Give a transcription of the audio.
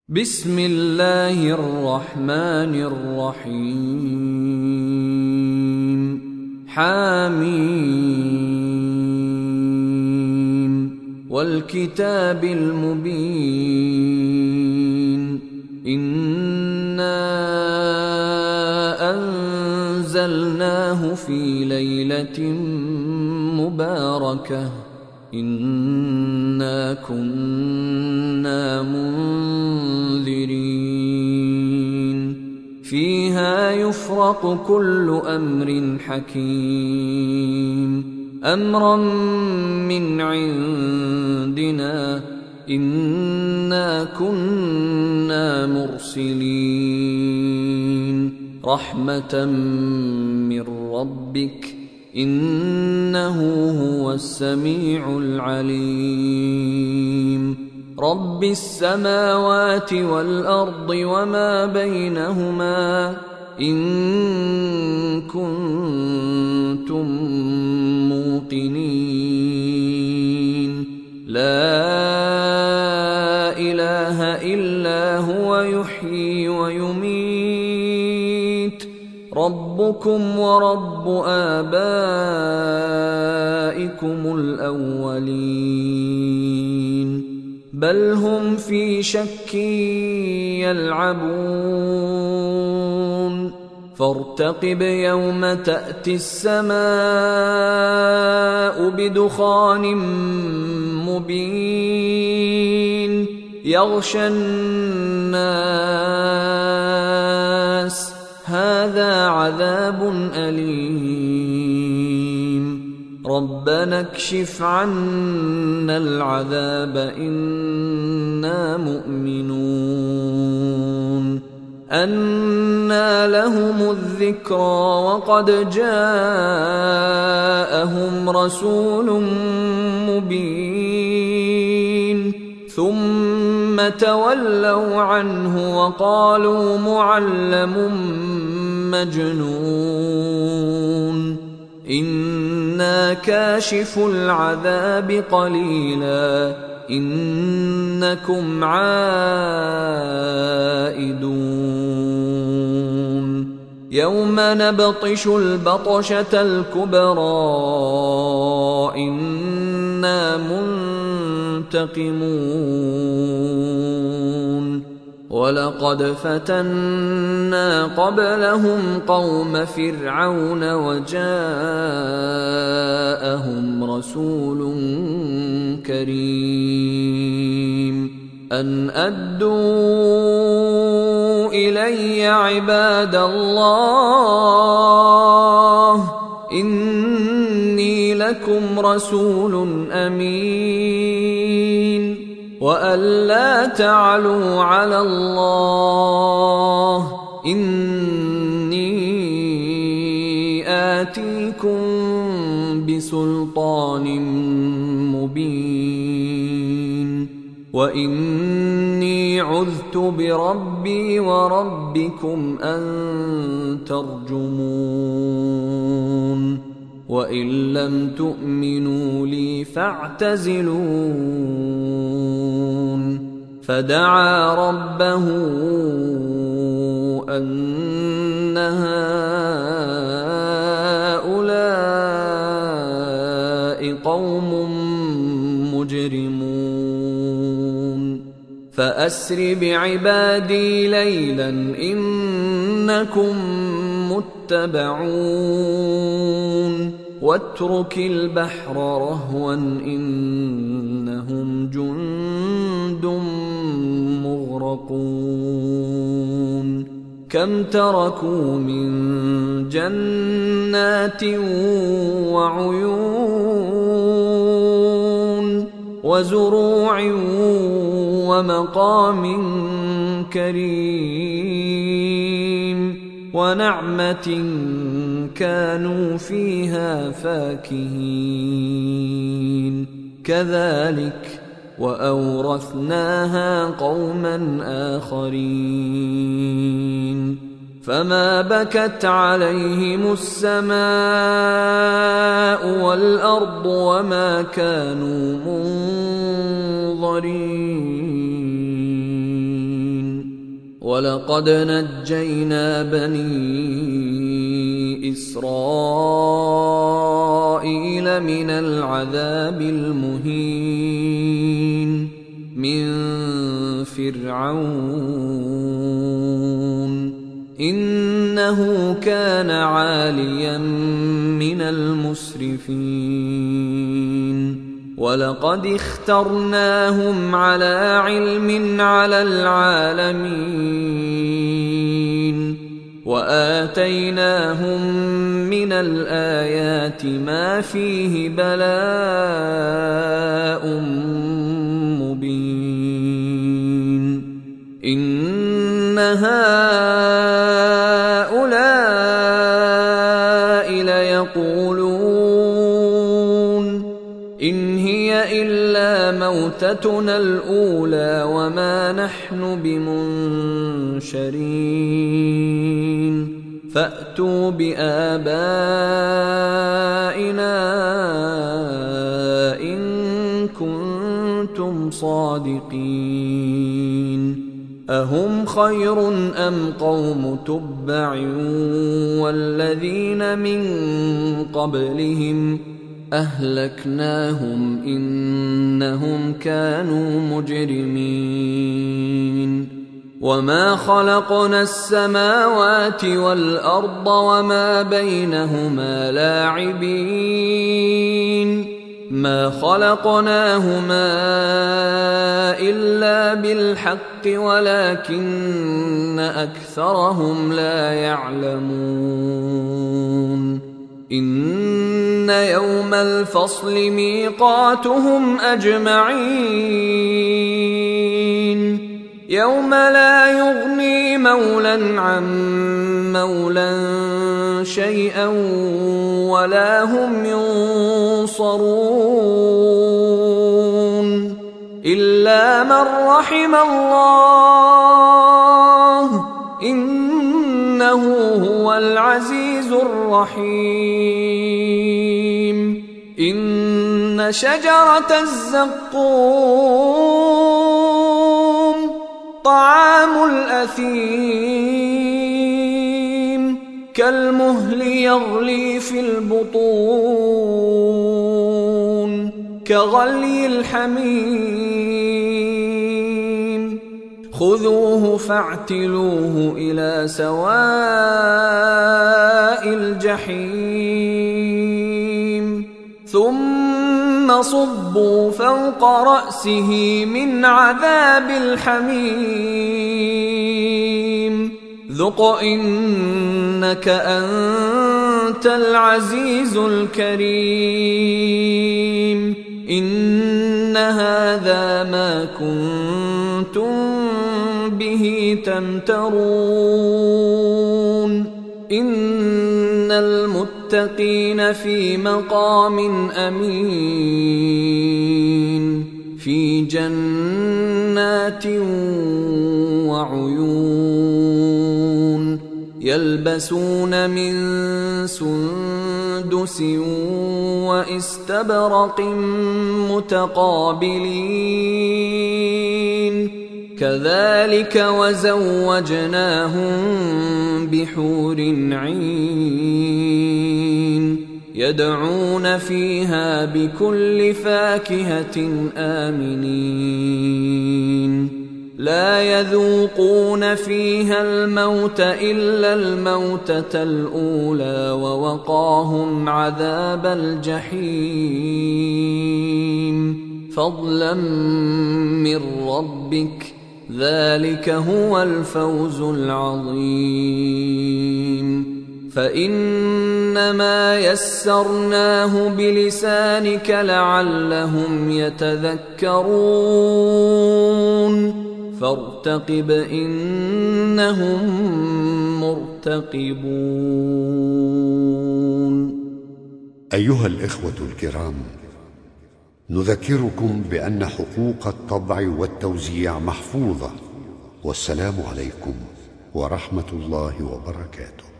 بسم الله الرحمن الرحيم حميم والكتاب المبين إنا أنزلناه في ليلة مباركة إنا كنا منذرين فيها يفرق كل أمر حكيم أمرا من عندنا إنا كنا مرسلين رحمة من ربك إنه هو السميع العليم رب السماوات والأرض وما بينهما إن كنتم موقنين لا إله إلا هو يحيي ويميت ربكم ورب آبائكم الأولين بل هم في شك يلعبون فارتقب يوم تأتي السماء بدخان مبين يغشى الناس هذا عذاب أليم ربنا اكشف عنا العذاب إنا مؤمنون أنى لهم الذكرى وقد جاءهم رسول مبين ثم تولوا عنه وقالوا معلم مجنون إنا كاشف العذاب قليلا إنكم عائدون يوم نبطش البطشة الكبرى إنا منتقمون ولقد فتنا قبلهم قوم فرعون وجاءهم رسول كريم أن أدوا إلي عباد الله إني لكم رسول أمين وأن لا تعلوا على الله إني آتيكم بسلطان مبين وإني عذت بربي وربكم أن ترجمون وإن لم تؤمنوا لي فاعتزلون فدعا ربه أن هؤلاء قوم مجرمون فأسر بعبادي ليلا إنكم متبعون واترك البحر رهوا إنهم جند مغرقون كم تركوا من جنات وعيون وزروع ومقام كريم ونعمة كانوا فيها فاكهين كذلك وأورثناها قوما آخرين فما بكت عليهم السماء والأرض وما كانوا منظرين ولقد نجينا بني إسرائيل من العذاب المهين من فرعون إنه كان عاليا من المسرفين ولقد اخترناهم على علم على العالمين وآتيناهم من الآيات ما فيه بلاء مبين إن هؤلاء ليقولون إن هي إلا موتتنا الأولى وما نحن بمنشرين فأتوا بآبائنا إن كنتم صادقين أهم خير أم قوم تبع والذين من قبلهم أهلكناهم إنهم كانوا مجرمين وما خلقنا السماوات والأرض وما بينهما لاعبين ما خلقناهما إلا بالحق ولكن أكثرهم لا يعلمون إن يوم الفصل ميقاتهم أجمعين يوم لا يغني مولى عن مولى شيئا ولا هم ينصرون إلا من رحم الله إنه هو العزيز الرحيم إن شجرة الزقوم طعام الأثيم كالمهل يغلي في البطون كغلي الحميم خذوه فاعتلوه إلى سواء الجحيم ثم صبوا فوق رأسه من عذاب الحميم ذق إنك أنت العزيز الكريم إن هذا ما كنتم به تمترون إن المتقين في مقام أمين في جنات وعيون يلبسون من سندس واستبرق متقابلين كذلك وزوجناهم بحور عين يدعون فيها بكل فاكهة آمنين لا يذوقون فيها الموت إلا الموتة الأولى ووقاهم عذاب الجحيم فضلا من ربك ذلك هو الفوز العظيم فإنما يسرناه بلسانك لعلهم يتذكرون فارتقب إنهم مرتقبون. أيها الإخوة الكرام، نذكركم بأن حقوق الطبع والتوزيع محفوظة، والسلام عليكم ورحمة الله وبركاته.